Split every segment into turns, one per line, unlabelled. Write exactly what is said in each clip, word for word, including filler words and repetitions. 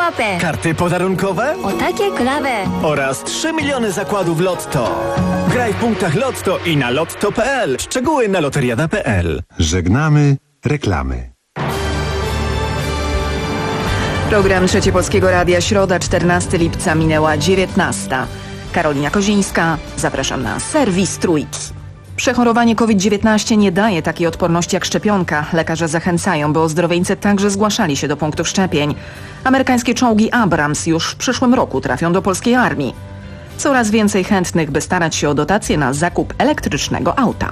envelope.
Karty podarunkowe?
O takie klawe.
Oraz trzy miliony zakładów Lotto. Graj w punktach Lotto i na lotto kropka p l. Szczegóły na loteriada kropka p l.
Żegnamy reklamy.
Program Trzecie Polskiego Radia, środa, czternastego lipca, minęła dziewiętnasta. Karolina Kozińska, zapraszam na serwis Trójki. Przechorowanie COVID dziewiętnaście nie daje takiej odporności jak szczepionka. Lekarze zachęcają, by ozdrowieńcy także zgłaszali się do punktów szczepień. Amerykańskie czołgi Abrams już w przyszłym roku trafią do polskiej armii. Coraz więcej chętnych, by starać się o dotacje na zakup elektrycznego auta.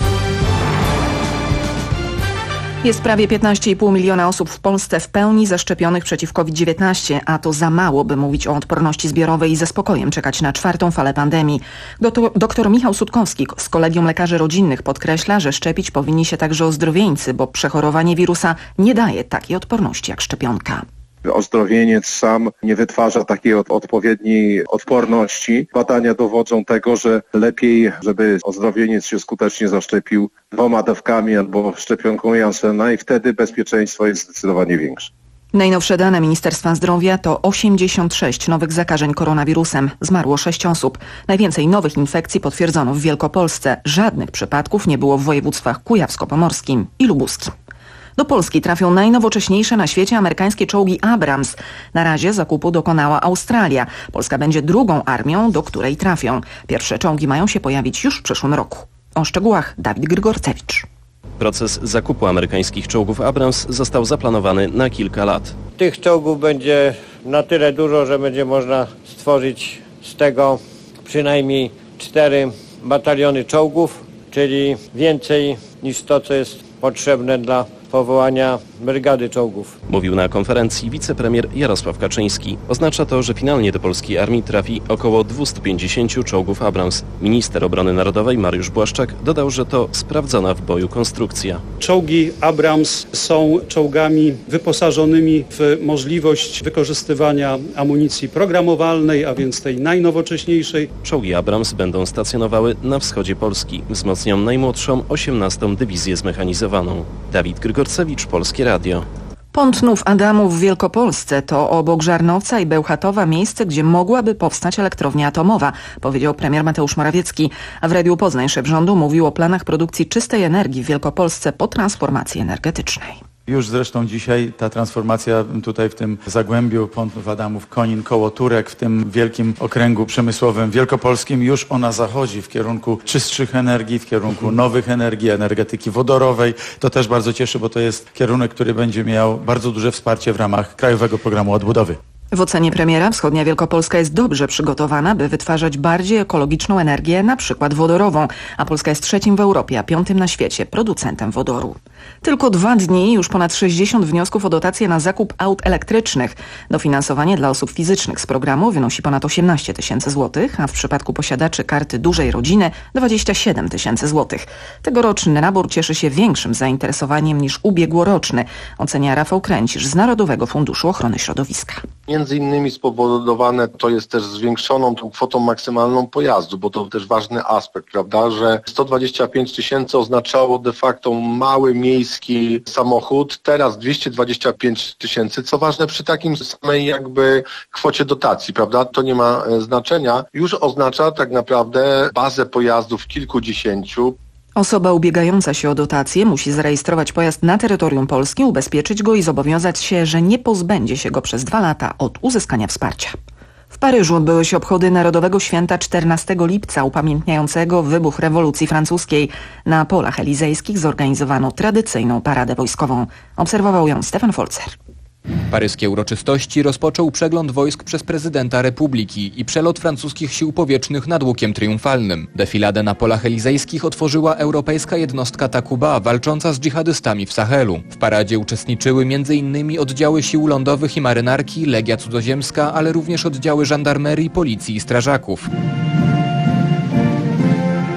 Jest prawie piętnaście i pół miliona osób w Polsce w pełni zaszczepionych przeciw COVID dziewiętnaście, a to za mało, by mówić o odporności zbiorowej i ze spokojem czekać na czwartą falę pandemii. Doktor, doktor Michał Sutkowski z Kolegium Lekarzy Rodzinnych podkreśla, że szczepić powinni się także ozdrowieńcy, bo przechorowanie wirusa nie daje takiej odporności jak szczepionka.
Ozdrowieniec sam nie wytwarza takiej od, odpowiedniej odporności. Badania dowodzą tego, że lepiej, żeby ozdrowieniec się skutecznie zaszczepił dwoma dawkami albo szczepionką Janssena i wtedy bezpieczeństwo jest zdecydowanie większe.
Najnowsze dane Ministerstwa Zdrowia to osiemdziesiąt sześć nowych zakażeń koronawirusem. Zmarło sześć osób. Najwięcej nowych infekcji potwierdzono w Wielkopolsce. Żadnych przypadków nie było w województwach kujawsko-pomorskim i lubuskim. Do Polski trafią najnowocześniejsze na świecie amerykańskie czołgi Abrams. Na razie zakupu dokonała Australia. Polska będzie drugą armią, do której trafią. Pierwsze czołgi mają się pojawić już w przyszłym roku. O szczegółach Dawid Grygorcewicz.
Proces zakupu amerykańskich czołgów Abrams został zaplanowany na kilka lat.
Tych czołgów będzie na tyle dużo, że będzie można stworzyć z tego przynajmniej cztery bataliony czołgów, czyli więcej niż to, co jest potrzebne dla powołania brygady czołgów.
Mówił na konferencji wicepremier Jarosław Kaczyński. Oznacza to, że finalnie do polskiej armii trafi około dwieście pięćdziesiąt czołgów Abrams. Minister Obrony Narodowej Mariusz Błaszczak dodał, że to sprawdzona w boju konstrukcja.
Czołgi Abrams są czołgami wyposażonymi w możliwość wykorzystywania amunicji programowalnej, a więc tej najnowocześniejszej.
Czołgi Abrams będą stacjonowały na wschodzie Polski. Wzmocnią najmłodszą osiemnastą Dywizję Zmechanizowaną. Dawid Grygorcewicz, Polskie Radio.
Pątnów Adamów w Wielkopolsce to obok Żarnowca i Bełchatowa miejsce, gdzie mogłaby powstać elektrownia atomowa, powiedział premier Mateusz Morawiecki. A w Radiu Poznań szef rządu mówił o planach produkcji czystej energii w Wielkopolsce po transformacji energetycznej.
Już zresztą dzisiaj ta transformacja tutaj w tym Zagłębiu, Pątnów Adamów, Konin, koło Turek, w tym wielkim okręgu przemysłowym wielkopolskim, już ona zachodzi w kierunku czystszych energii, w kierunku nowych energii, energetyki wodorowej. To też bardzo cieszy, bo to jest kierunek, który będzie miał bardzo duże wsparcie w ramach Krajowego Programu Odbudowy.
W ocenie premiera wschodnia Wielkopolska jest dobrze przygotowana, by wytwarzać bardziej ekologiczną energię, na przykład wodorową, a Polska jest trzecim w Europie, a piątym na świecie producentem wodoru. Tylko dwa dni, już ponad sześćdziesiąt wniosków o dotację na zakup aut elektrycznych. Dofinansowanie dla osób fizycznych z programu wynosi ponad osiemnaście tysięcy złotych, a w przypadku posiadaczy karty dużej rodziny dwadzieścia siedem tysięcy złotych. Tegoroczny nabór cieszy się większym zainteresowaniem niż ubiegłoroczny, ocenia Rafał Kręcisz z Narodowego Funduszu Ochrony Środowiska.
Między innymi spowodowane to jest też zwiększoną tą kwotą maksymalną pojazdu, bo to też ważny aspekt, prawda, że sto dwadzieścia pięć tysięcy oznaczało de facto mały miejski samochód, teraz dwieście dwadzieścia pięć tysięcy, co ważne przy takim samej jakby kwocie dotacji, prawda, to nie ma znaczenia, już oznacza tak naprawdę bazę pojazdów kilkudziesięciu.
Osoba ubiegająca się o dotację musi zarejestrować pojazd na terytorium Polski, ubezpieczyć go i zobowiązać się, że nie pozbędzie się go przez dwa lata od uzyskania wsparcia. W Paryżu odbyły się obchody Narodowego Święta czternastego lipca upamiętniającego wybuch rewolucji francuskiej. Na polach elizejskich zorganizowano tradycyjną paradę wojskową. Obserwował ją Stefan Folzer.
Paryskie uroczystości rozpoczął przegląd wojsk przez prezydenta Republiki i przelot francuskich sił powietrznych nad Łukiem Triumfalnym. Defiladę na polach elizejskich otworzyła europejska jednostka Takuba, walcząca z dżihadystami w Sahelu. W paradzie uczestniczyły między innymi oddziały sił lądowych i marynarki, Legia Cudzoziemska, ale również oddziały żandarmerii, policji i strażaków.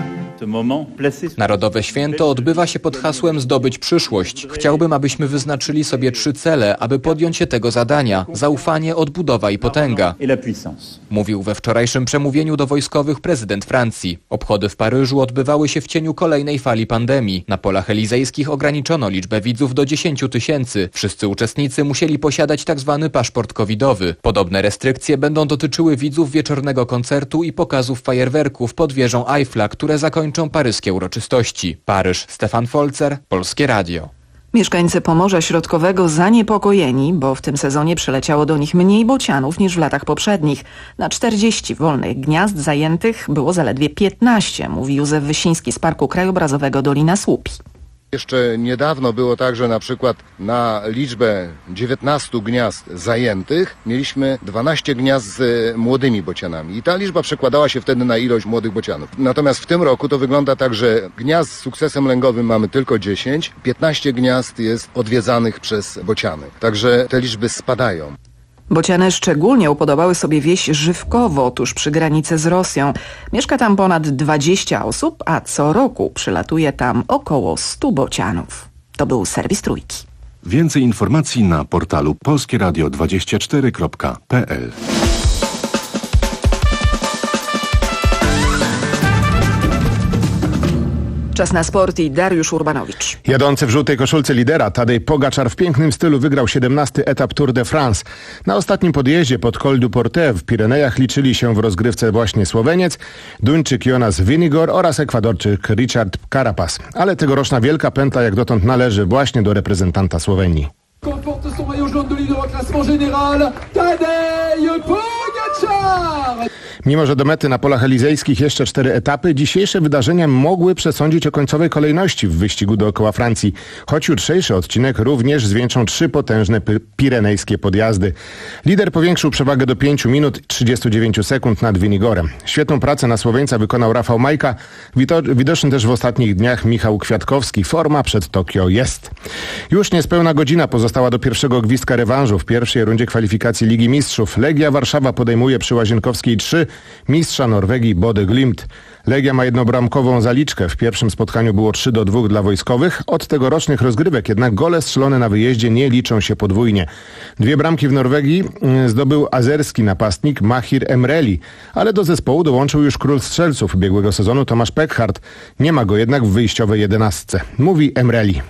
Narodowe święto odbywa się pod hasłem Zdobyć przyszłość. Chciałbym, abyśmy wyznaczyli sobie trzy cele, aby podjąć się tego zadania. Zaufanie, odbudowa i potęga. Mówił we wczorajszym przemówieniu do wojskowych prezydent Francji. Obchody w Paryżu odbywały się w cieniu kolejnej fali pandemii. Na polach elizejskich ograniczono liczbę widzów do dziesięciu tysięcy. Wszyscy uczestnicy musieli posiadać tzw. paszport covidowy. Podobne restrykcje będą dotyczyły widzów wieczornego koncertu i pokazów fajerwerków pod wieżą Eiffla, które zakończą paryskie uroczystości. Paryż, Stefan Folzer, Polskie Radio.
Mieszkańcy Pomorza Środkowego zaniepokojeni, bo w tym sezonie przyleciało do nich mniej bocianów niż w latach poprzednich. Na czterdzieści wolnych gniazd zajętych było zaledwie piętnaście, mówi Józef Wysiński z Parku Krajobrazowego Dolina Słupi.
Jeszcze niedawno było tak, że na przykład na liczbę dziewiętnastu gniazd zajętych mieliśmy dwanaście gniazd z młodymi bocianami i ta liczba przekładała się wtedy na ilość młodych bocianów. Natomiast w tym roku to wygląda tak, że gniazd z sukcesem lęgowym mamy tylko dziesięć, piętnaście gniazd jest odwiedzanych przez bociany. Także te liczby spadają.
Bociany szczególnie upodobały sobie wieś Żywkowo, tuż przy granicy z Rosją. Mieszka tam ponad dwadzieścia osób, a co roku przylatuje tam około stu bocianów. To był serwis Trójki.
Więcej informacji na portalu polskie radio dwadzieścia cztery kropka p l.
Czas na sport i Dariusz Urbanowicz.
Jadący w żółtej koszulce lidera Tadej Pogaczar w pięknym stylu wygrał siedemnasty etap Tour de France. Na ostatnim podjeździe pod Col du Portet w Pirenejach liczyli się w rozgrywce właśnie Słoweniec, Duńczyk Jonas Vingegaard oraz Ekwadorczyk Richard Carapaz. Ale tegoroczna wielka pętla jak dotąd należy właśnie do reprezentanta Słowenii.
Comporte son maillot jaune de leader au classement général, Tadej Pogačar!
Mimo że do mety na polach elizejskich jeszcze cztery etapy, dzisiejsze wydarzenia mogły przesądzić o końcowej kolejności w wyścigu dookoła Francji. Choć jutrzejszy odcinek również zwieńczą trzy potężne pirenejskie podjazdy. Lider powiększył przewagę do pięciu minut trzydziestu dziewięciu sekund nad Vingegaardem. Świetną pracę na Słoweńca wykonał Rafał Majka. Widoczny też w ostatnich dniach Michał Kwiatkowski. Forma przed Tokio jest. Już niespełna godzina pozostała do pierwszego gwizdka rewanżu w pierwszej rundzie kwalifikacji Ligi Mistrzów. Legia Warszawa podejmuje przy Łazienkowskiej trzy mistrza Norwegii Bodø Glimt. Legia ma jednobramkową zaliczkę. W pierwszym spotkaniu było trzy do dwóch dla wojskowych. Od tegorocznych rozgrywek jednak gole strzelone na wyjeździe nie liczą się podwójnie. Dwie bramki w Norwegii zdobył azerski napastnik Mahir Emreli, ale do zespołu dołączył już król strzelców ubiegłego sezonu Tomasz Pekhart. Nie ma go jednak w wyjściowej jedenastce. Mówi Emreli.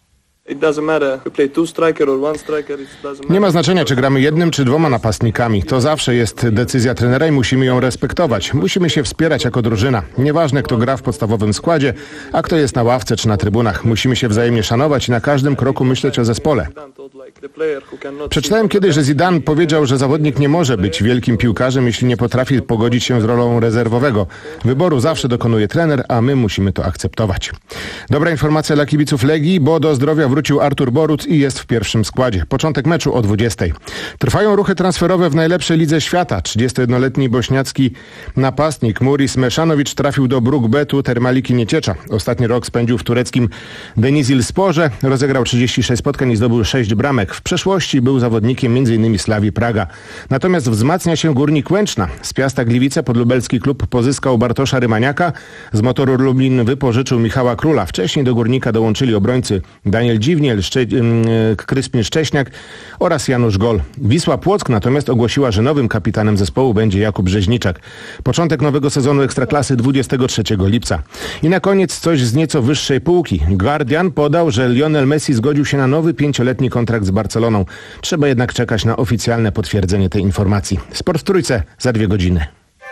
Nie ma znaczenia, czy gramy jednym, czy dwoma napastnikami. To zawsze jest decyzja trenera i musimy ją respektować. Musimy się wspierać jako drużyna. Nieważne, kto gra w podstawowym składzie, a kto jest na ławce czy na trybunach. Musimy się wzajemnie szanować i na każdym kroku myśleć o zespole. Przeczytałem kiedyś, że Zidane powiedział, że zawodnik nie może być wielkim piłkarzem, jeśli nie potrafi pogodzić się z rolą rezerwowego. Wyboru zawsze dokonuje trener, a my musimy to akceptować. Dobra informacja dla kibiców Legii, bo do zdrowia wrócił Artur Boruc i jest w pierwszym składzie. Początek meczu o dwudziestej. Trwają ruchy transferowe w najlepszej lidze świata. trzydziestojednoletni bośniacki napastnik Muris Meszanowicz trafił do Bruk-Betu Termaliki Nieciecza. Ostatni rok spędził w tureckim Denizlisporze. Rozegrał trzydzieści sześć spotkań i zdobył sześć bramek. W przeszłości był zawodnikiem m in Slavii Praga. Natomiast wzmacnia się Górnik Łęczna. Z Piasta Gliwice podlubelski klub pozyskał Bartosza Rymaniaka. Z Motoru Lublin wypożyczył Michała Króla. Wcześniej do Górnika dołączyli obrońcy Daniel Dziwniel, Szcze... Kryspin Szcześniak oraz Janusz Gol. Wisła Płock natomiast ogłosiła, że nowym kapitanem zespołu będzie Jakub Rzeźniczak. Początek nowego sezonu Ekstraklasy dwudziestego trzeciego lipca. I na koniec coś z nieco wyższej półki. Guardian podał, że Lionel Messi zgodził się na nowy pięcioletni kontrakt z Barceloną. Trzeba jednak czekać na oficjalne potwierdzenie tej informacji. Sport w Trójce za dwie godziny.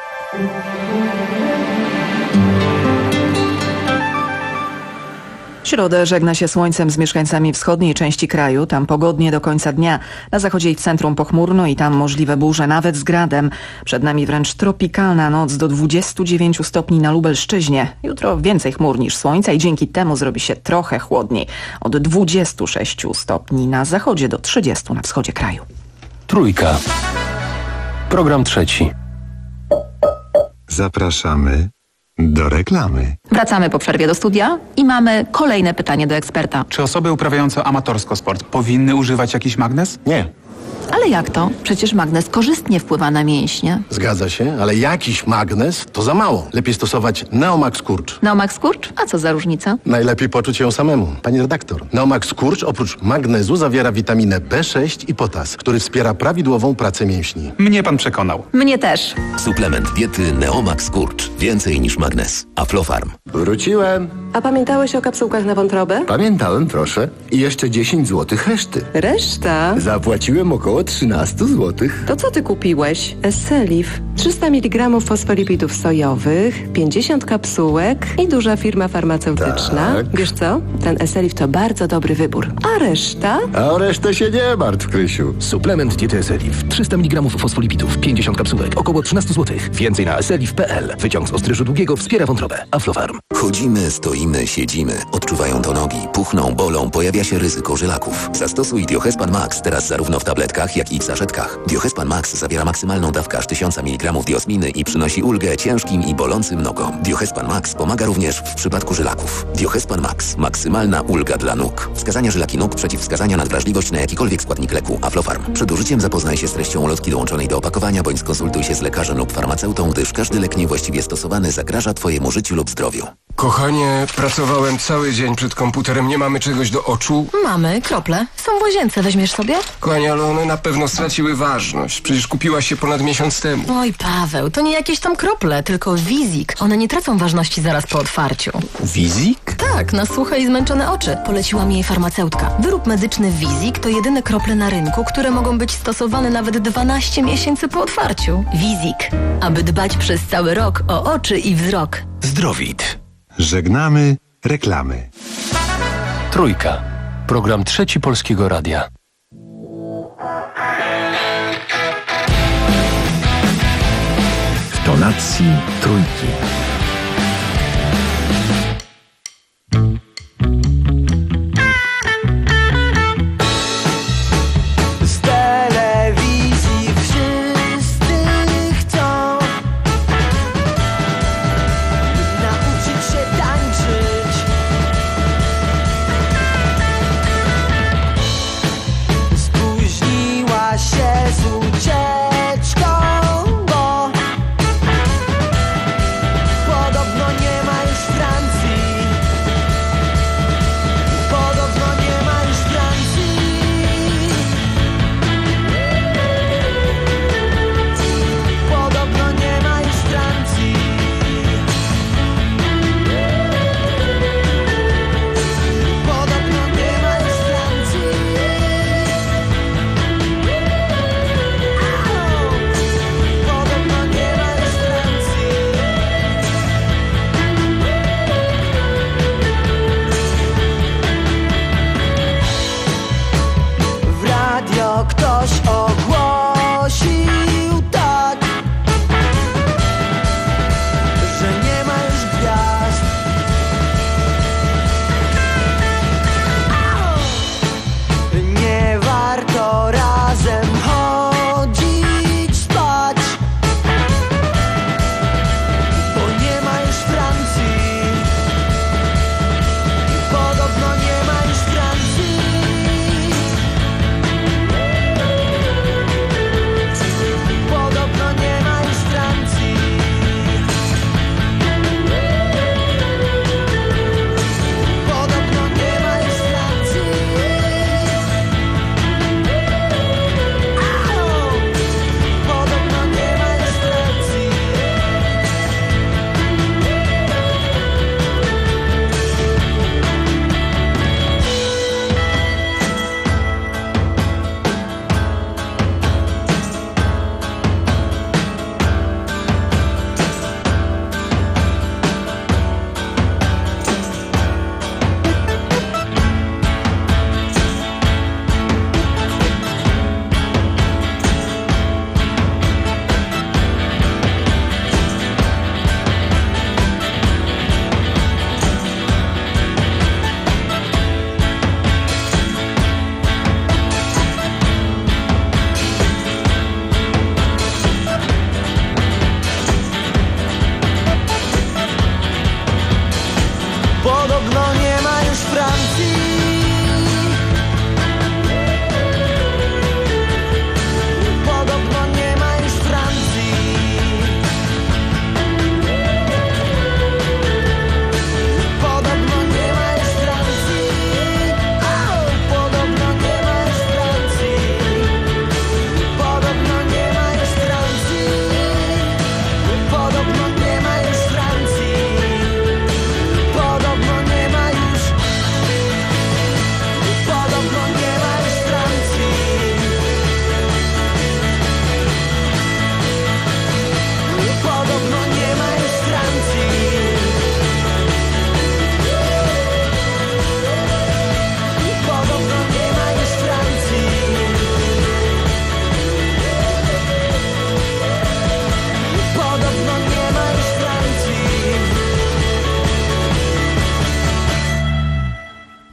W środę żegna się słońcem z mieszkańcami wschodniej części kraju. Tam pogodnie do końca dnia. Na zachodzie i w centrum pochmurno i tam możliwe burze, nawet z gradem. Przed nami wręcz tropikalna noc do dwudziestu dziewięciu stopni na Lubelszczyźnie. Jutro więcej chmur niż słońca i dzięki temu zrobi się trochę chłodniej. Od dwudziestu sześciu stopni na zachodzie do trzydziestu na wschodzie kraju.
Trójka. Program trzeci.
Zapraszamy do reklamy.
Wracamy po przerwie do studia i mamy kolejne pytanie do eksperta.
Czy osoby uprawiające amatorsko sport powinny używać jakiś magnes?
Nie.
Ale jak to? Przecież magnez korzystnie wpływa na mięśnie.
Zgadza się, ale jakiś magnez to za mało. Lepiej stosować Neomax Kurcz.
Neomax Kurcz? A co za różnica?
Najlepiej poczuć ją samemu, pani redaktor. Neomax Kurcz oprócz magnezu zawiera witaminę B sześć i potas, który wspiera prawidłową pracę mięśni.
Mnie pan przekonał.
Mnie też.
Suplement diety Neomax Kurcz. Więcej niż magnez. Aflofarm.
Wróciłem.
A pamiętałeś o kapsułkach na wątrobę?
Pamiętałem, proszę. I jeszcze dziesięć złotych reszty.
Reszta?
Zapłaciłem około trzynaście złotych.
To co ty kupiłeś? Esselif. trzysta miligramów fosfolipidów sojowych, pięćdziesiąt kapsułek i duża firma farmaceutyczna.
Tak.
Wiesz co? Ten Esselif to bardzo dobry wybór. A reszta?
A o resztę się nie martw, Krysiu.
Suplement diety Esselif. trzysta miligramów fosfolipidów, pięćdziesiąt kapsułek, około trzynaście złotych. Więcej na esselif kropka p l. Wyciąg z ostryżu długiego wspiera wątrobę. Aflofarm.
Chodzimy, stoimy, siedzimy. Odczuwają to nogi. Puchną, bolą. Pojawia się ryzyko żylaków. Zastosuj Diohespan Max teraz zarówno w tabletkach, jak i w saszetkach. Diohespan Max zawiera maksymalną dawkę aż tysiąc miligramów diosminy i przynosi ulgę ciężkim i bolącym nogom. Diohespan Max pomaga również w przypadku żylaków. Diohespan Max. Maksymalna ulga dla nóg. Wskazania żylaki nóg, przeciwwskazania na wrażliwość na jakikolwiek składnik leku. Aflofarm. Przed użyciem zapoznaj się z treścią ulotki dołączonej do opakowania, bądź skonsultuj się z lekarzem lub farmaceutą, gdyż każdy lek niewłaściwie stosowany zagraża Twojemu życiu lub zdrowiu.
Kochanie, pracowałem cały dzień przed komputerem, nie mamy czegoś do oczu?
Mamy, krople. Są w łazience, weźmiesz sobie?
Kochanie, ale one na pewno straciły ważność. Przecież kupiłaś się ponad miesiąc temu.
Oj, Paweł, to nie jakieś tam krople, tylko Wizik. One nie tracą ważności zaraz po otwarciu.
Wizik?
Tak, na suche i zmęczone oczy. Poleciła mi jej farmaceutka. Wyrób medyczny Wizik to jedyne krople na rynku, które mogą być stosowane nawet dwanaście miesięcy po otwarciu. Wizik. Aby dbać przez cały rok o oczy i wzrok.
Zdrowit. Żegnamy reklamy.
Trójka. Program trzeci Polskiego Radia.
W tonacji trójki.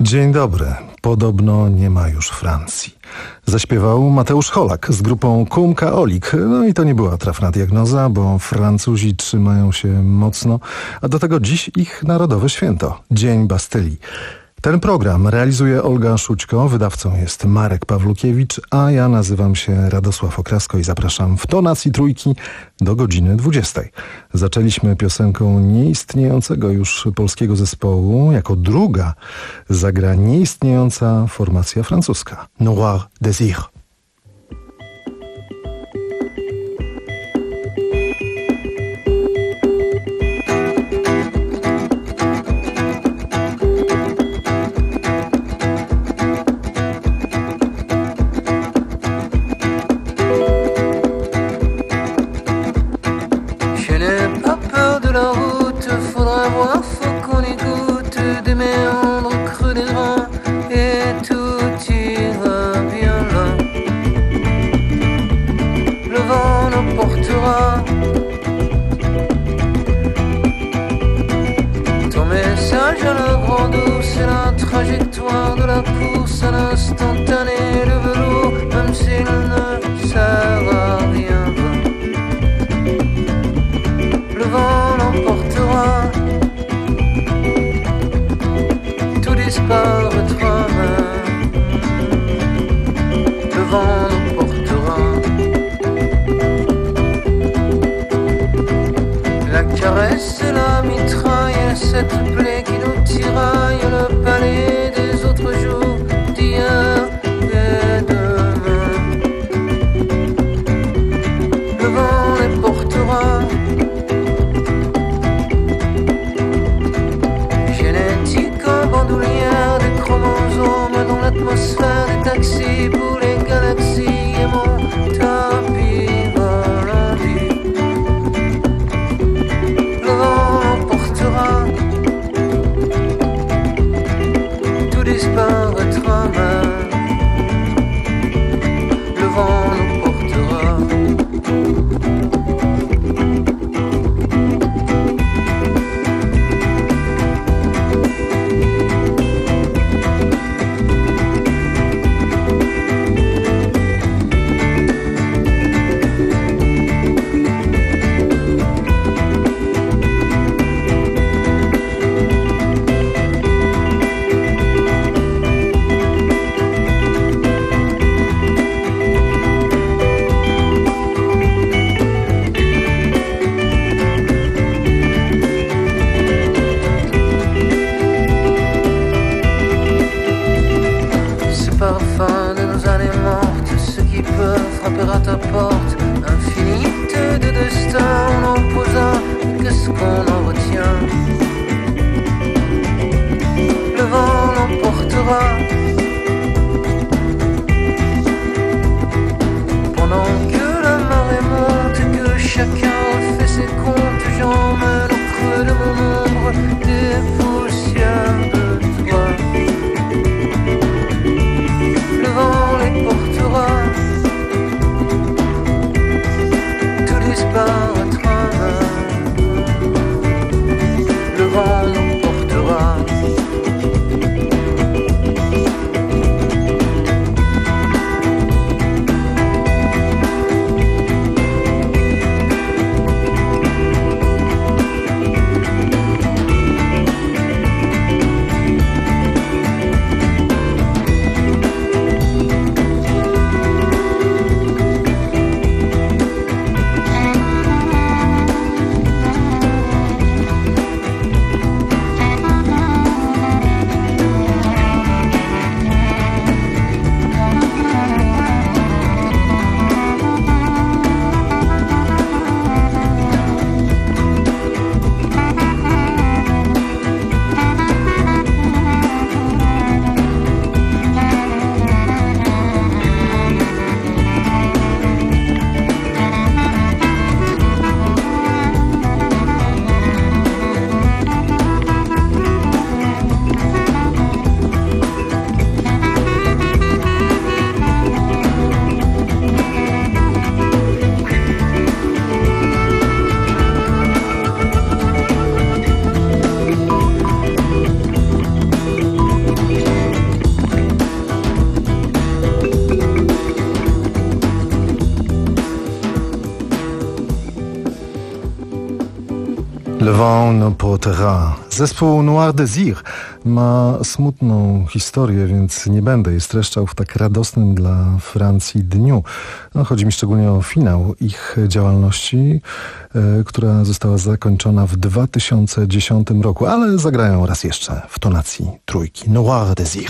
Dzień dobry. Podobno nie ma już Francji. Zaśpiewał Mateusz Holak z grupą Cum Caolic. No i to nie była trafna diagnoza, bo Francuzi trzymają się mocno, a do tego dziś ich narodowe święto, Dzień Bastylii. Ten program realizuje Olga Szućko, wydawcą jest Marek Pawlukiewicz, a ja nazywam się Radosław Okrasko i zapraszam w tonacji trójki do godziny dwudziestej. Zaczęliśmy piosenką nieistniejącego już polskiego zespołu. Jako druga zagra nieistniejąca formacja francuska Noir Désir. Le vent ne portera. Zespół Noir Désir ma smutną historię, więc nie będę jej streszczał w tak radosnym dla Francji dniu. No, chodzi mi szczególnie o finał ich działalności, y, która została zakończona w dwa tysiące dziesiątym roku, ale zagrają raz jeszcze w tonacji trójki. Noir Désir.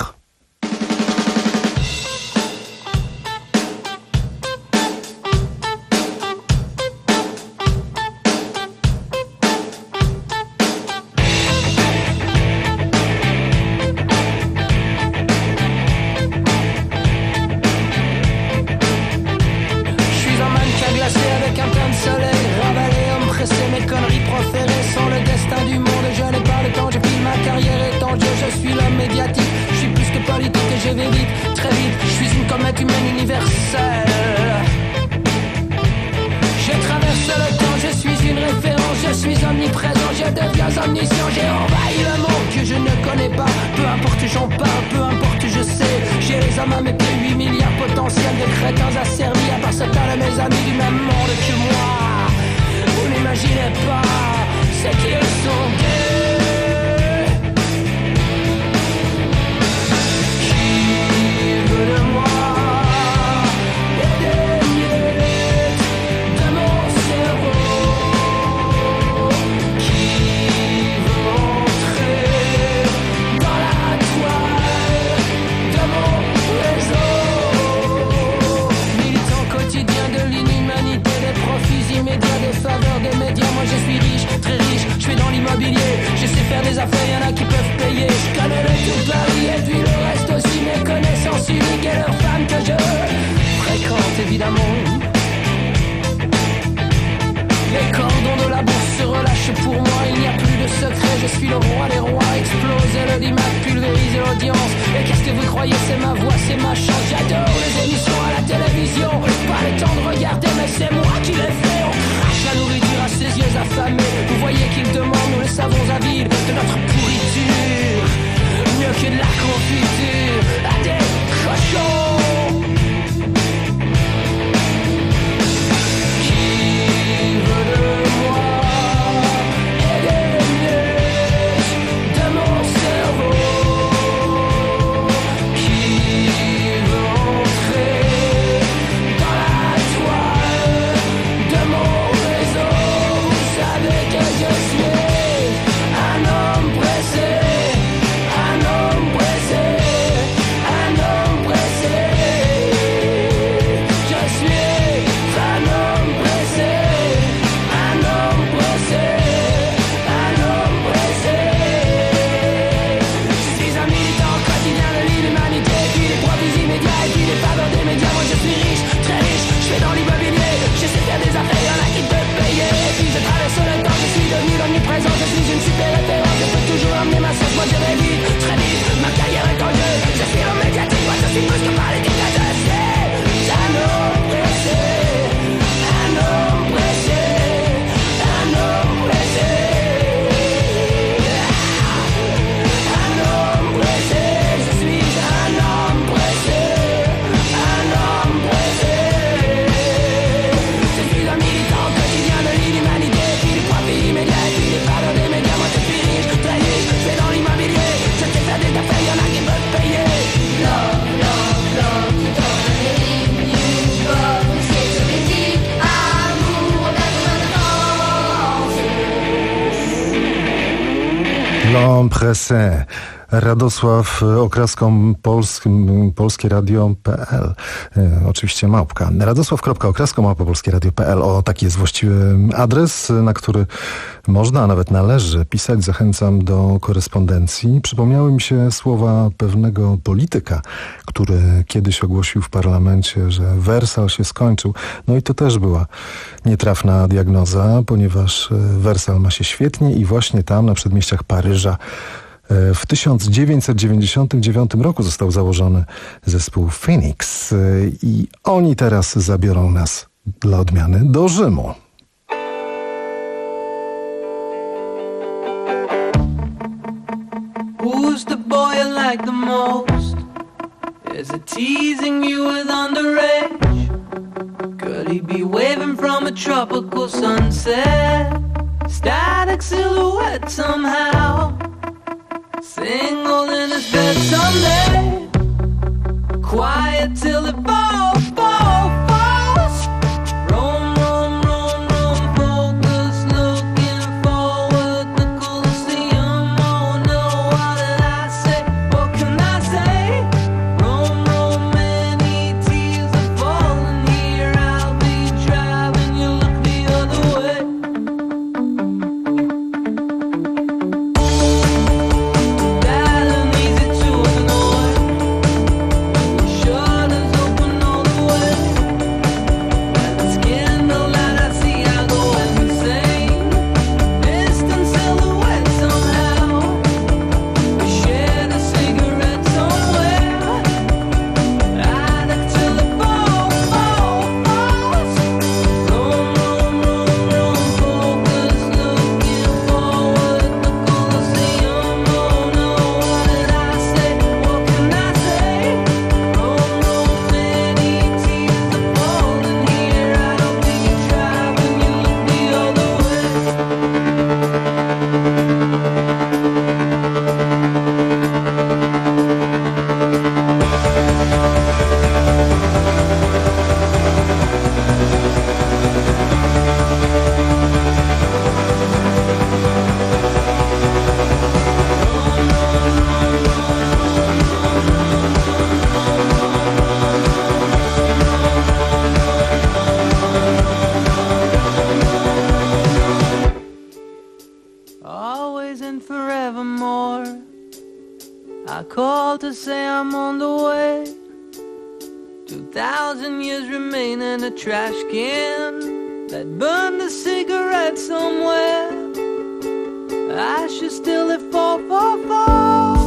Presse. Radosław Okraską, polskim, polskie radio kropka p l. E, oczywiście małpka. Radosław kropka okraską małpa polskie radio kropka p l. O, taki jest właściwy adres, na który można, a nawet należy pisać. Zachęcam do korespondencji. Przypomniały mi się słowa pewnego polityka, który kiedyś ogłosił w parlamencie, że Wersal się skończył. No i to też była nietrafna diagnoza, ponieważ Wersal ma się świetnie i właśnie tam, na przedmieściach Paryża, w tysiąc dziewięćset dziewięćdziesiątym dziewiątym roku został założony zespół Phoenix i oni teraz zabiorą nas dla odmiany do Rzymu.
Who's the boy you like the most? Is it teasing you with underage? Could he be waving from a tropical sunset? Static silhouette somehow. Single in his bed someday. Quiet till it falls, falls, falls. Roam, roam, roam, roam, focus, looking forward. The Colosseum, oh no, what did I say? What can I say? Roam, roam, many tears are falling here. I'll be driving, you look the other way. Always and forevermore. I call to say I'm on the way. Two thousand years remain in a trash can that burned a cigarette somewhere. Ashes still it fall, fall, falls.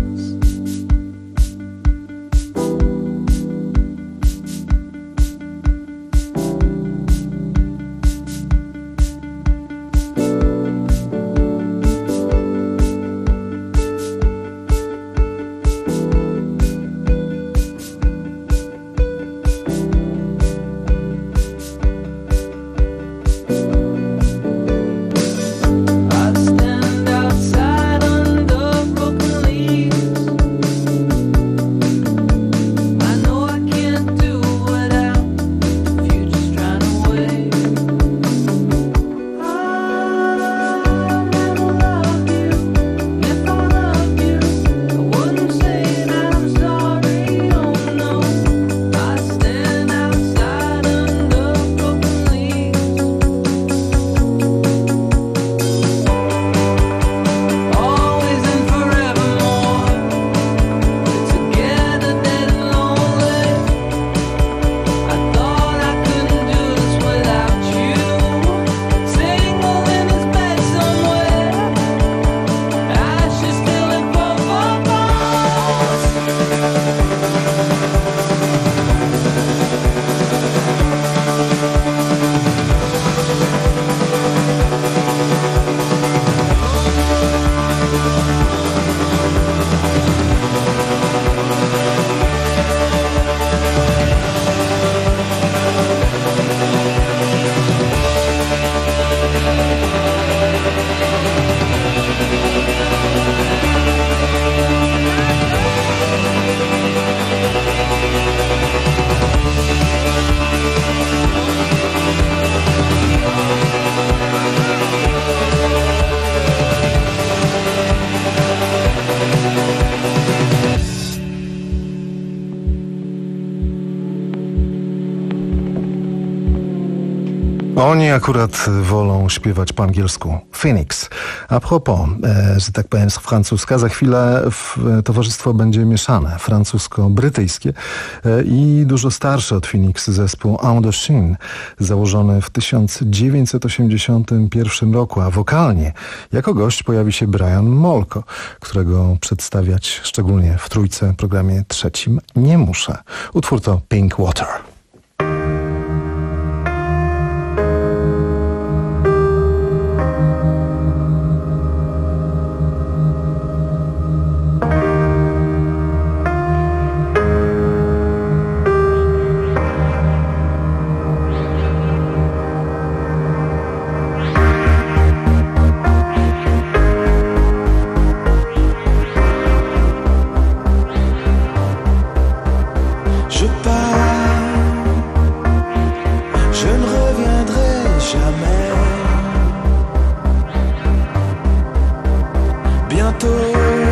Oni akurat wolą śpiewać po angielsku. Phoenix. A propos, e, że tak powiem, francuska, za chwilę w, towarzystwo będzie mieszane, francusko-brytyjskie e, i dużo starszy od Phoenix zespół Indochine, założony w tysiąc dziewięćset osiemdziesiątym pierwszym roku, a wokalnie jako gość pojawi się Brian Molko, którego przedstawiać szczególnie w Trójce, programie trzecim, nie muszę. Utwór to Pink Water.
jamais. Bientôt,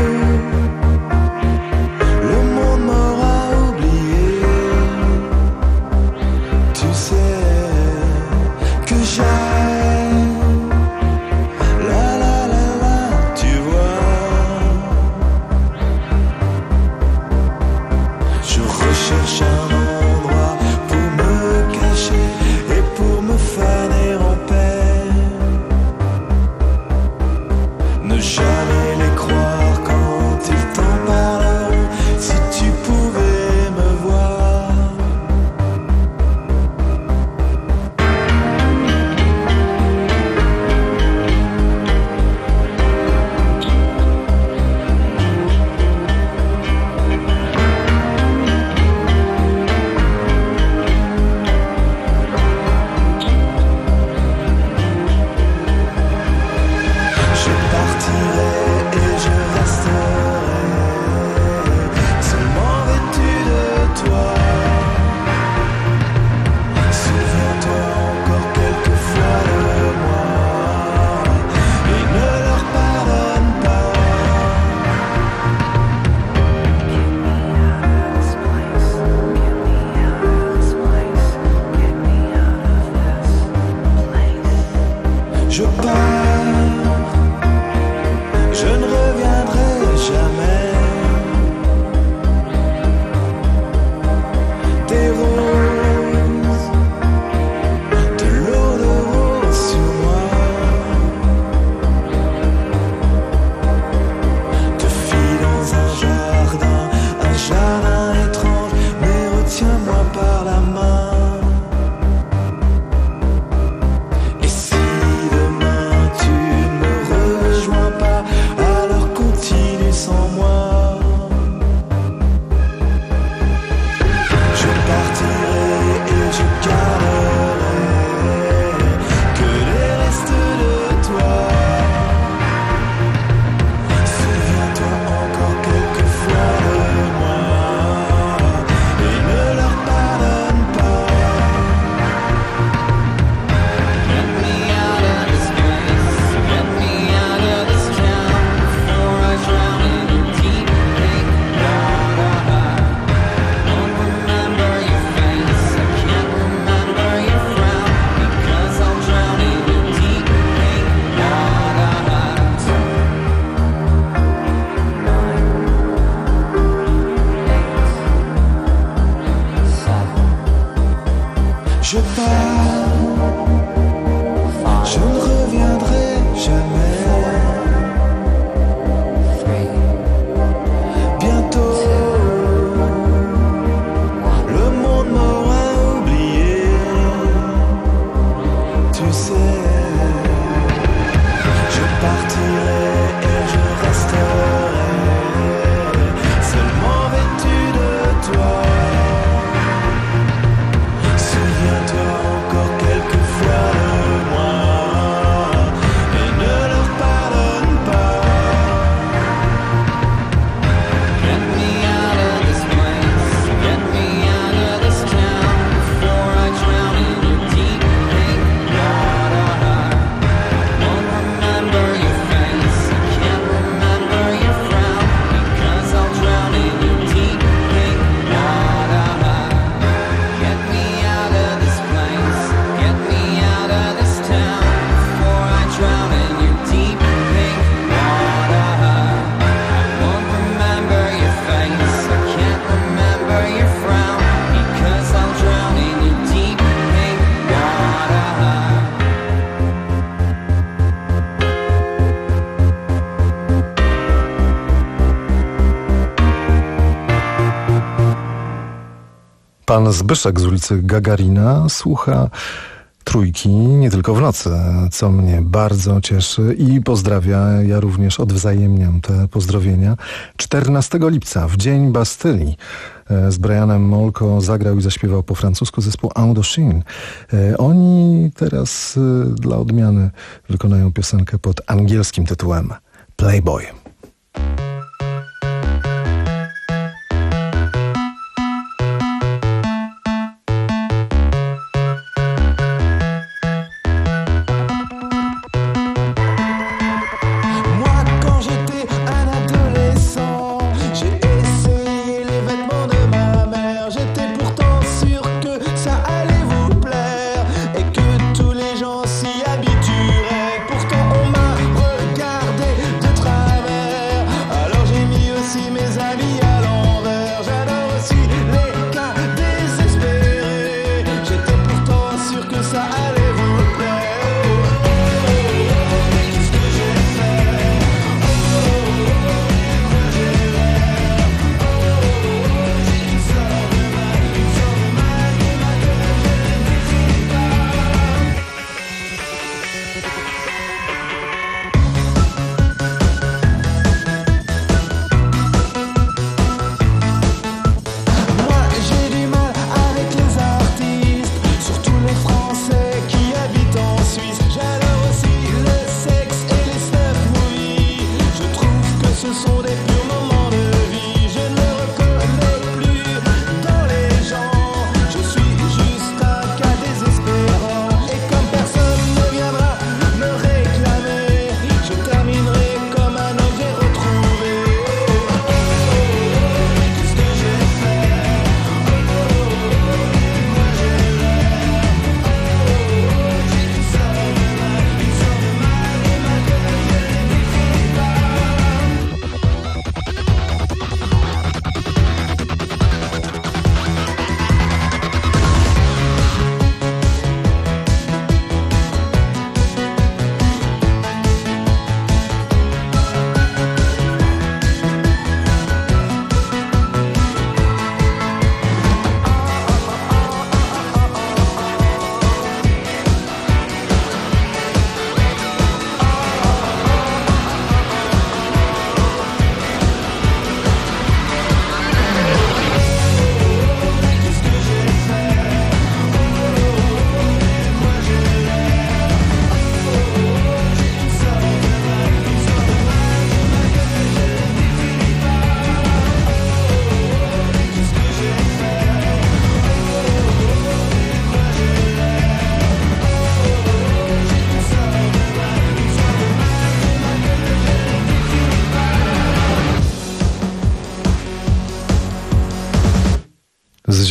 le monde m'aura oublié. Tu sais que j'aime. La la la la, tu vois. Je recherche un endroit pour me cacher et pour me faner en paix. Ne jamais les croire quand ils t'en parleront. Si tu pouvais me voir. Je partirai et je resterai seulement vêtu de toi. Souviens-toi encore quelquefois de moi et ne leur pardonne pas. Je pars, je ne reviendrai jamais. Des roses, de l'eau de rose sur moi. Te file dans un jardin, un jardin étrange, mais retiens-moi par la main. Et si demain tu ne me rejoins pas, alors continue sans moi. Je partirai et je garderai que les restes de toi. Souviens-toi encore quelquefois de moi et ne leur pardonne pas. Get me out of this place, get me out of this town before I drown in your deep pink water. Won't remember your face, I can't remember your frown because I'll drown in your deep pink water. Je pars, je ne reviendrai jamais. Bientôt, le monde m'aura oublié. Tu sais, je partirai et je resterai seulement vêtu de toi. Souviens-toi encore quelquefois de moi et ne leur pardonne pas. Get me out of this place, get me out of this town before I drown in your deep pink water. Won't remember your face, I can't remember your frown because I'll drown in your deep pink water. Get me out of this place, get me out of this town before I drown in your deep pink water. Won't remember your face, I can't remember your frown because I'll drown in your deep pink water.
Pan Zbyszek z ulicy Gagarina słucha Trójki nie tylko w nocy, co mnie bardzo cieszy i pozdrawia. Ja również odwzajemniam te pozdrowienia. czternastego lipca, w dzień Bastylii, z Brianem Molko zagrał i zaśpiewał po francusku zespół Indochine. Oni teraz dla odmiany wykonają piosenkę pod angielskim tytułem Playboy.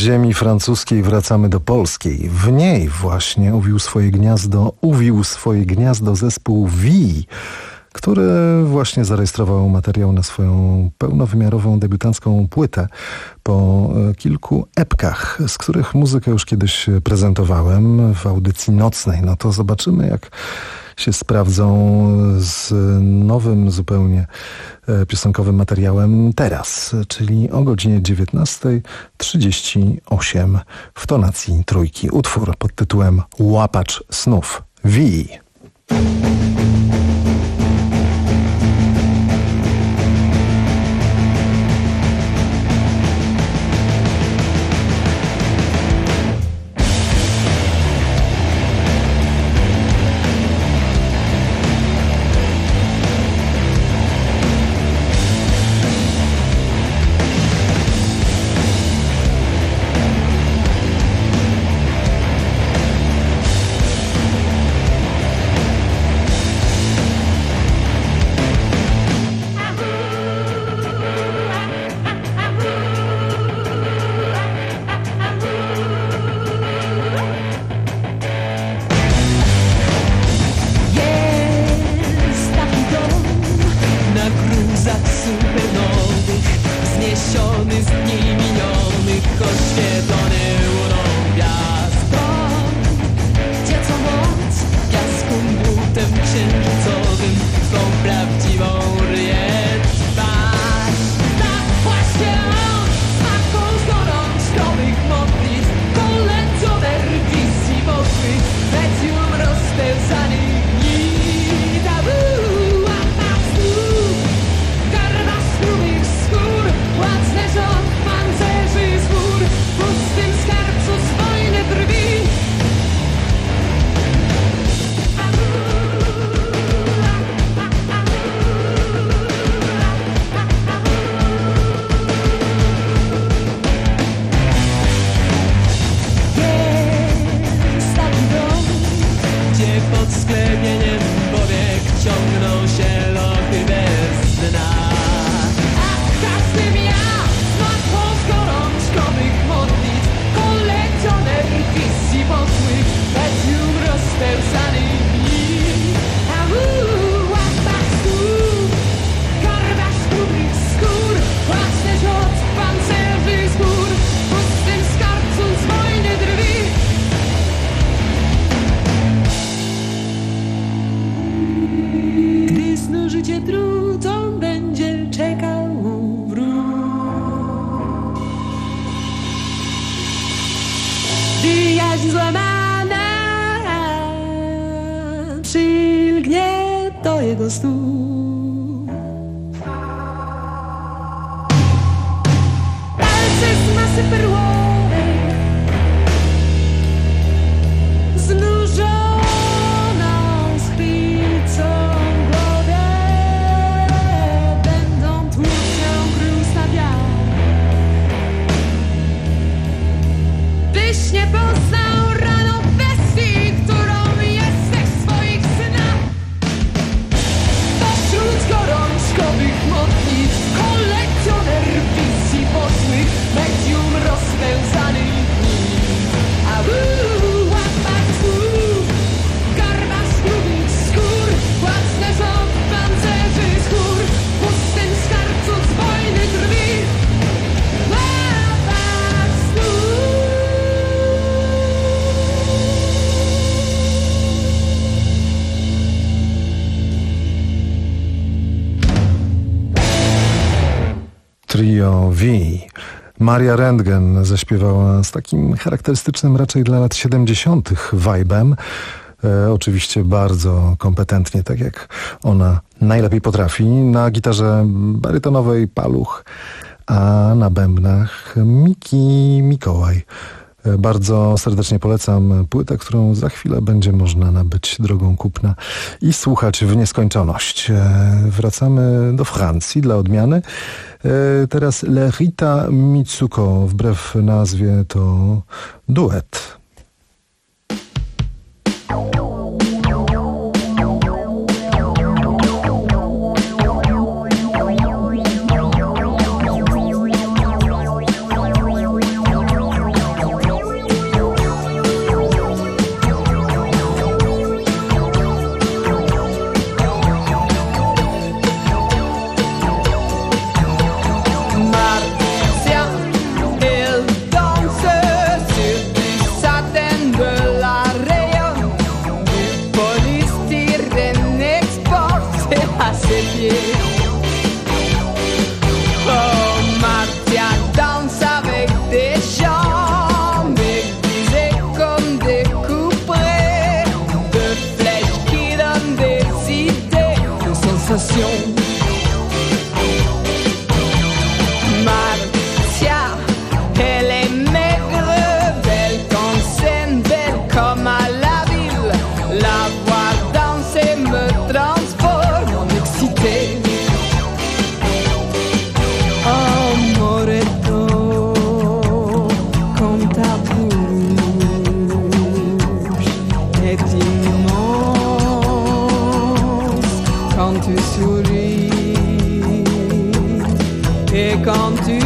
ziemi francuskiej wracamy do polskiej. W niej właśnie uwił swoje gniazdo, uwił swoje gniazdo zespół Wii, który właśnie zarejestrował materiał na swoją pełnowymiarową debiutancką płytę po kilku epkach, z których muzykę już kiedyś prezentowałem w audycji nocnej. No to zobaczymy, jak się sprawdzą z nowym zupełnie piosenkowym materiałem teraz, czyli o godzinie dziewiętnasta trzydzieści osiem w tonacji trójki. Utwór pod tytułem Łapacz snów. Wii. Trio V. Maria Rentgen zaśpiewała z takim charakterystycznym raczej dla lat siedemdziesiątych vibe'em. E, oczywiście bardzo kompetentnie, tak jak ona najlepiej potrafi. Na gitarze barytonowej Paluch, a na bębnach Miki Mikołaj. E, bardzo serdecznie polecam płytę, którą za chwilę będzie można nabyć drogą kupna i słuchać w nieskończoność. E, wracamy do Francji dla odmiany. E, teraz Lerita Mitsuko, wbrew nazwie to duet.
sensation. Marcia, elle est maigre, belle comme scène, belle comme à la ville. La voir danser me transforme en excité. Oh, Moreto, comme ta bouche est immense quand tu souris et quand tu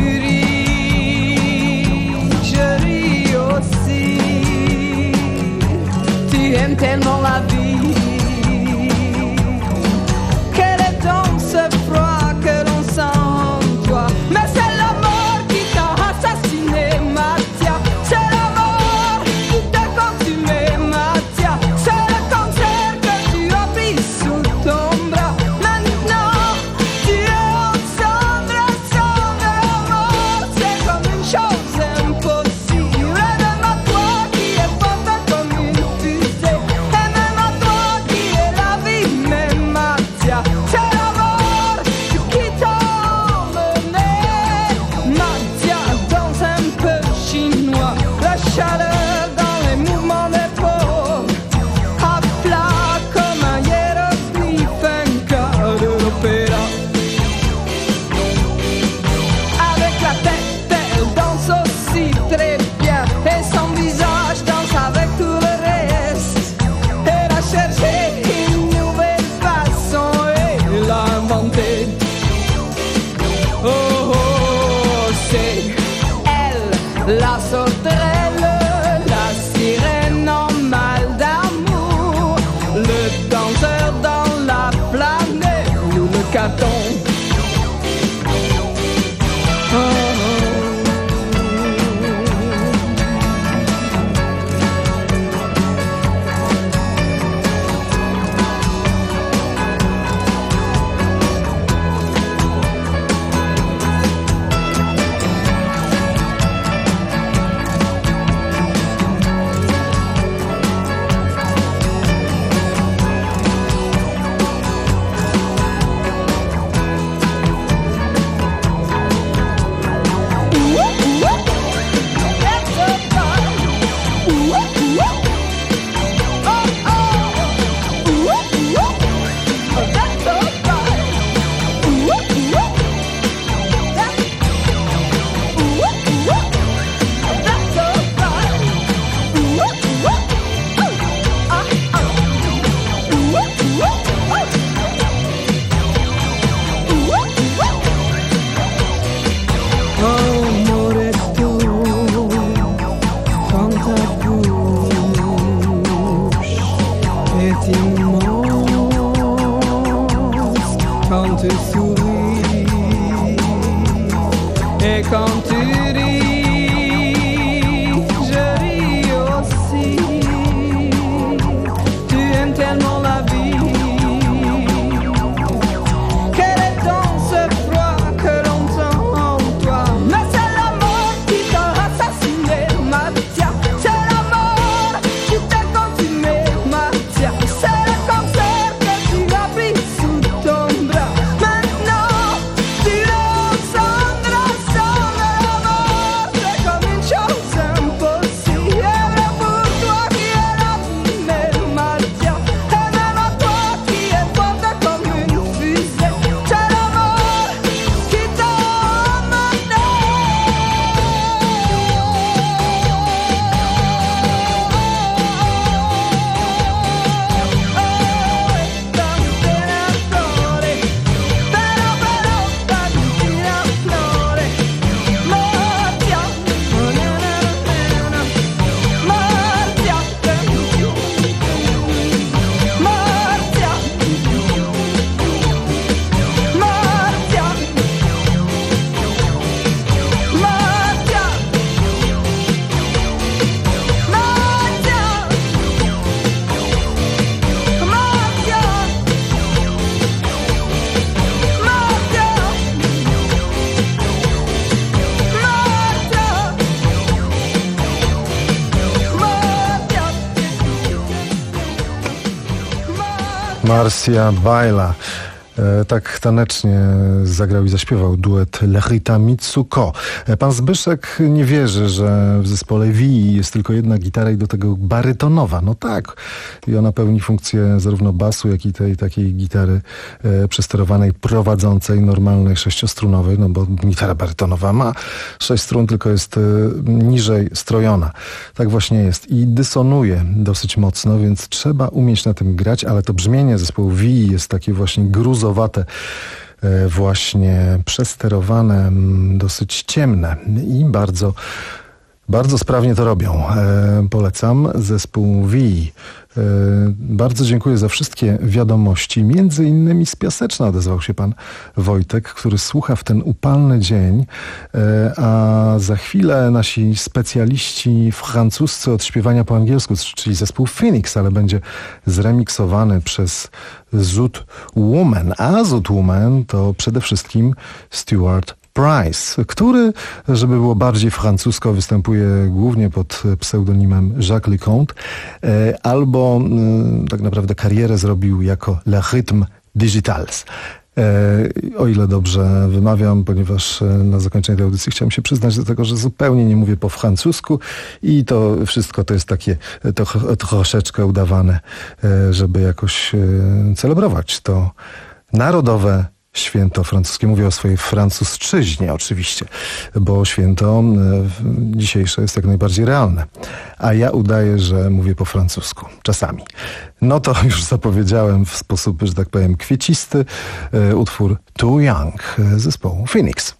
ris, je ris aussi. Tu aimes tellement la vie. Quel est donc ce froid que l'on sent en toi? Mais c'est la mort qui t'a assassiné, Mathia. C'est la mort qui t'a consumé, Mathia. C'est le cancer que tu as pris sous ton bras. Maintenant, tu es en cendre, cendre, mort. C'est comme une chose impossible. Et même à toi qui es forte comme une fusée. Et même à toi qui est la vie, même Mathia. C'est la mort qui t'a emmené, Mathia, dans un peu chinois. La chaleur dans les mouvements des peaux, à plat comme un hiéroglyphe, un cas de l'opéra. Avec la tête, elle danse aussi très bien, et son visage danse avec tout le reste. Elle a cherché une nouvelle façon et l'a inventée. Oh, oh, c'est elle, la sauterelle, la sirène en mal d'amour, le danseur dans la planète ou le carton. Oh, oh. Oh, Moreto, quand ta bouche est immense, quand tu souris et quand tu ris, je ris aussi. Tu aimes tellement la vie. Quel est donc ce froid que l'on sent en toi? Mais c'est la mort qui t'a assassiné, Mathia. C'est la mort qui t'a consumé, Mathia. C'est le cancer que tu as pris sous ton bras. Maintenant, tu es en cendre, cendre, mort. C'est comme une chose impossible. Et même pour toi qui es la vie, mais Mathia. Et même à toi qui es forte comme une fusée. C'est la mort qui t'a emmené.
Marcia baila. E, tak tanecznie zagrał i zaśpiewał duet Lechita Mitsuko. E, pan Zbyszek nie wierzy, że w zespole Wii jest tylko jedna gitara i do tego barytonowa. No tak. I ona pełni funkcję zarówno basu, jak i tej takiej gitary e, przesterowanej, prowadzącej, normalnej, sześciostrunowej, no bo gitara barytonowa ma sześć strun, tylko jest e, niżej strojona. Tak właśnie jest. I dysonuje dosyć mocno, więc trzeba umieć na tym grać, ale to brzmienie zespołu Wii jest takie właśnie gruzowate, e, właśnie przesterowane, dosyć ciemne i bardzo Bardzo sprawnie to robią. E, polecam zespół Wii. E, bardzo dziękuję za wszystkie wiadomości. Między innymi z Piaseczna odezwał się pan Wojtek, który słucha w ten upalny dzień. E, a za chwilę nasi specjaliści francuscy od śpiewania po angielsku, czyli zespół Phoenix, ale będzie zremiksowany przez Zoot Woman. A Zoot Woman to przede wszystkim Stuart Price, który, żeby było bardziej francusko, występuje głównie pod pseudonimem Jacques Leconte, albo tak naprawdę karierę zrobił jako Le Rythme Digitals. O ile dobrze wymawiam, ponieważ na zakończenie tej audycji chciałem się przyznać do tego, że zupełnie nie mówię po francusku i to wszystko to jest takie to, troszeczkę udawane, żeby jakoś celebrować to narodowe święto francuskie. Mówię o swojej francusczyźnie oczywiście, bo święto dzisiejsze jest jak najbardziej realne. A ja udaję, że mówię po francusku. Czasami. No to już zapowiedziałem w sposób, że tak powiem, kwiecisty utwór Too Young zespołu Phoenix.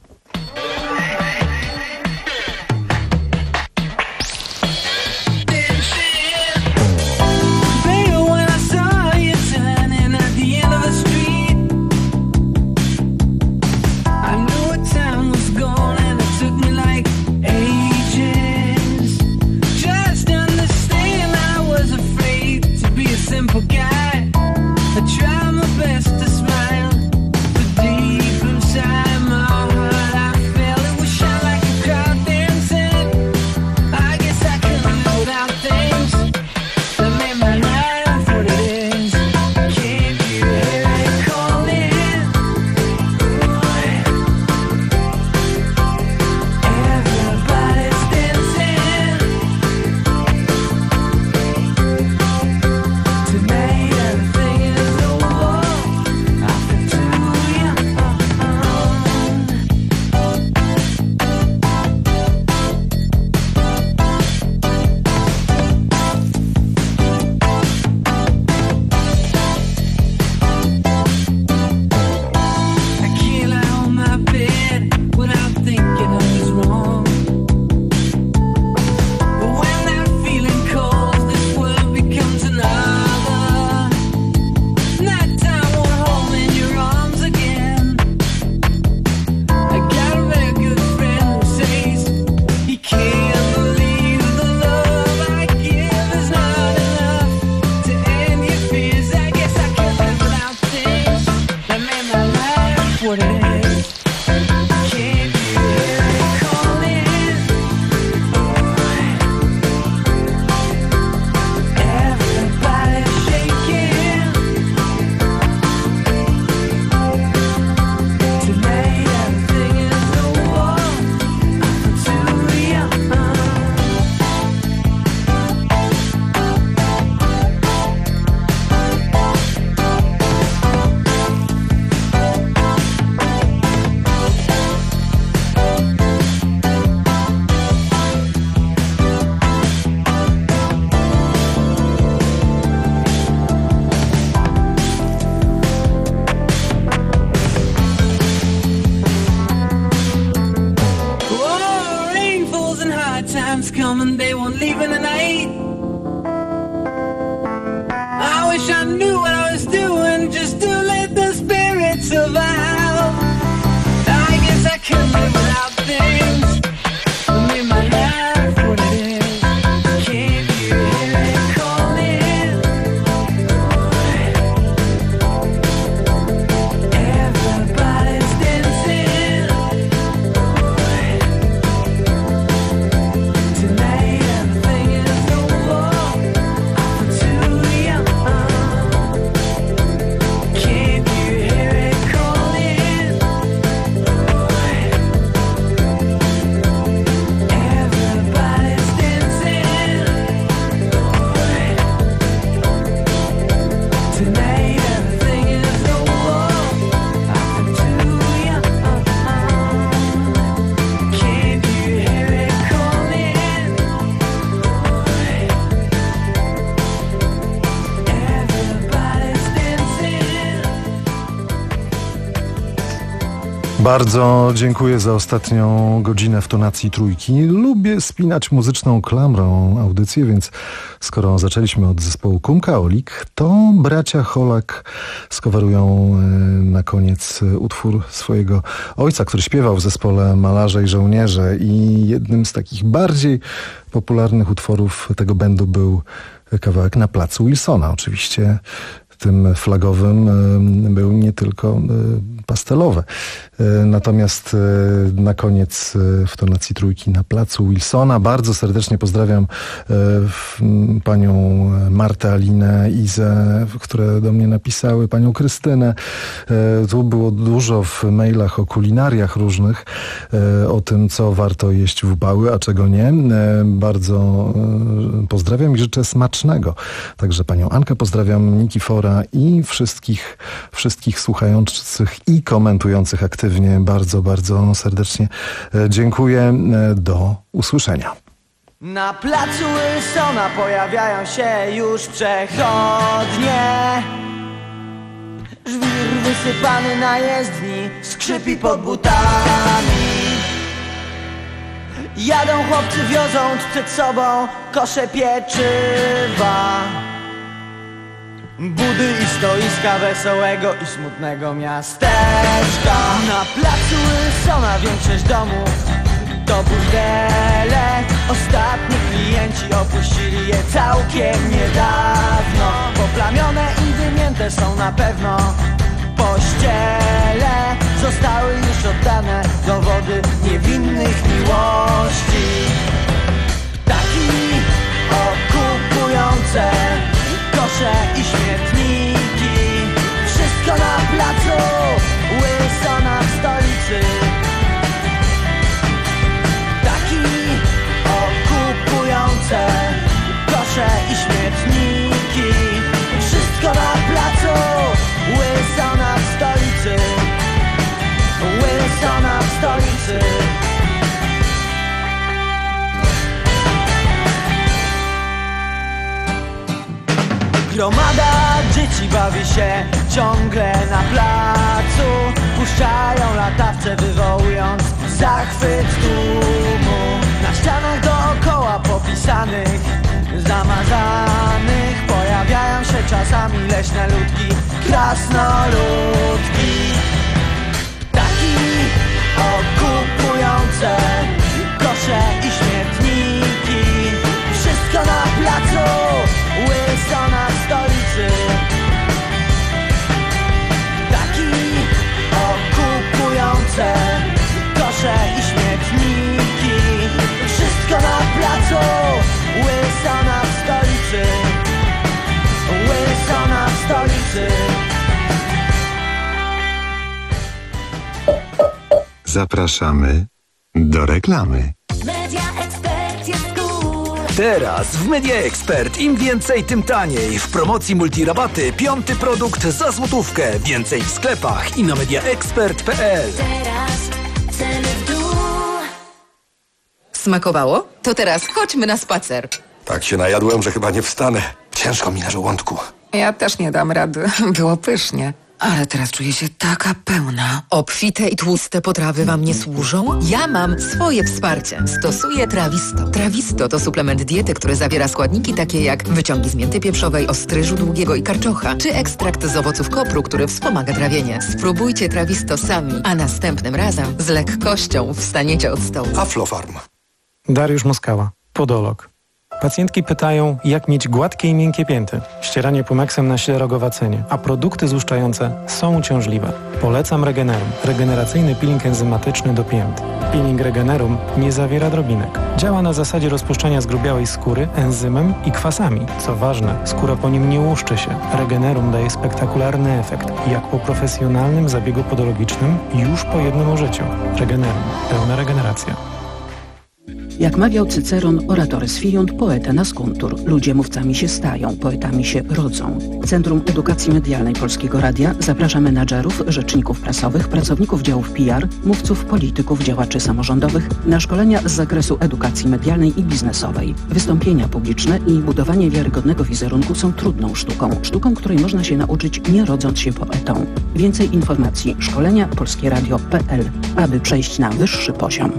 Try my best to smile, but deep inside my heart I
time's coming, they won't leave in the night. I wish I knew what I was doing just to let the spirit survive. I guess I can't live without things that make my life what it is. Can't you hear it calling? Everybody's dancing tonight. Everything is over. I'm too young.
Bardzo dziękuję za ostatnią godzinę w tonacji trójki. Lubię spinać muzyczną klamrą audycję, więc skoro zaczęliśmy od zespołu Kumka Olik, to bracia Holak skowarują na koniec utwór swojego ojca, który śpiewał w zespole Malarze i Żołnierze, i jednym z takich bardziej popularnych utworów tego bandu był kawałek Na placu Wilsona. Oczywiście tym flagowym był nie tylko pastelowe. Natomiast na koniec w tonacji trójki Na placu Wilsona bardzo serdecznie pozdrawiam panią Martę, Alinę, Izę, które do mnie napisały, panią Krystynę. Tu było dużo w mailach o kulinariach różnych, o tym, co warto jeść w upały, a czego nie. Bardzo pozdrawiam i życzę smacznego. Także panią Ankę pozdrawiam, Nikifora i wszystkich, wszystkich słuchających i komentujących aktywnie. Bardzo, bardzo serdecznie dziękuję. Do usłyszenia.
Na placu Wilsona pojawiają się już przechodnie. Żwir wysypany na jezdni skrzypi pod butami. Jadą chłopcy wioząc przed sobą kosze pieczywa. Budy i stoiska wesołego i smutnego miasteczka. Na placu Wilsona większość domów to burdele. Ostatni klienci opuścili je całkiem niedawno. Poplamione i wymięte są na pewno pościele. Zostały już oddane dowody niewinnych miłości. Ptaki okupujące kosze i śmietniki. Wszystko na placu Wilsona w stolicy. Ptaki okupujące kosze i śmietniki. Wszystko na placu Wilsona w stolicy. Wilsona w stolicy. Gromada dzieci bawi się ciągle na placu. Puszczają latawce, wywołując zachwyt tłumu. Na ścianach dookoła popisanych, zamazanych pojawiają się czasami leśne ludki, krasnoludki. Ptaki okupujące kosze i śmietniki. Wszystko na placu Wilsona w stolicy. Ptaki okupujące kosze i śmietniki. Wszystko na placu Wilsona w stolicy. Wilsona w stolicy.
Zapraszamy do reklamy.
Teraz w Media Expert im więcej, tym taniej. W promocji multirabaty piąty produkt za złotówkę. Więcej w sklepach i na media expert kropka p l.
Smakowało? To teraz chodźmy na spacer.
Tak się najadłem, że chyba nie wstanę. Ciężko mi na żołądku.
Ja też nie dam rady. Było pysznie. Ale teraz czuję się taka pełna. Obfite i tłuste potrawy wam nie służą? Ja mam swoje wsparcie. Stosuję Trawisto. Trawisto to suplement diety, który zawiera składniki takie jak wyciągi z mięty pieprzowej, ostryżu długiego i karczocha, czy ekstrakt z owoców kopru, który wspomaga trawienie. Spróbujcie Trawisto sami, a następnym razem z lekkością wstaniecie od stołu.
Aflofarm.
Dariusz Moskała, podolog. Pacjentki pytają, jak mieć gładkie i miękkie pięty. Ścieranie Pumexem na ślerogowacenie, a produkty złuszczające są uciążliwe. Polecam Regenerum, regeneracyjny peeling enzymatyczny do pięt. Peeling Regenerum nie zawiera drobinek. Działa na zasadzie rozpuszczania zgrubiałej skóry enzymem i kwasami. Co ważne, skóra po nim nie łuszczy się. Regenerum daje spektakularny efekt, jak po profesjonalnym zabiegu podologicznym już po jednym użyciu. Regenerum. Pełna regeneracja.
Jak mawiał Cyceron, oratores fiunt, poeta nascuntur. Ludzie mówcami się stają, poetami się rodzą. Centrum Edukacji Medialnej Polskiego Radia zaprasza menadżerów, rzeczników prasowych, pracowników działów P R, mówców, polityków, działaczy samorządowych na szkolenia z zakresu edukacji medialnej i biznesowej. Wystąpienia publiczne i budowanie wiarygodnego wizerunku są trudną sztuką. Sztuką, której można się nauczyć, nie rodząc się poetą. Więcej informacji szkolenia polskieradio kropka p l, aby przejść na wyższy poziom.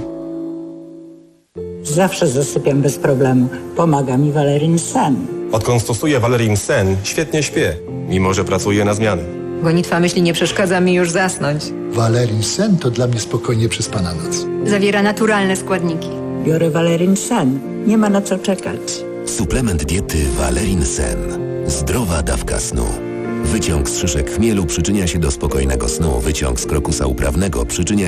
Zawsze zasypiam bez problemu. Pomaga mi Valerin Sen.
Odkąd stosuję Valerin Sen, świetnie śpię, mimo że pracuję na zmiany.
Gonitwa myśli nie przeszkadza mi już zasnąć.
Valerin Sen to dla mnie spokojnie przespana noc.
Zawiera naturalne składniki.
Biorę Valerin Sen. Nie ma na co czekać.
Suplement diety Valerin Sen. Zdrowa dawka snu. Wyciąg z szyszek chmielu przyczynia się do spokojnego snu. Wyciąg z krokusa uprawnego przyczynia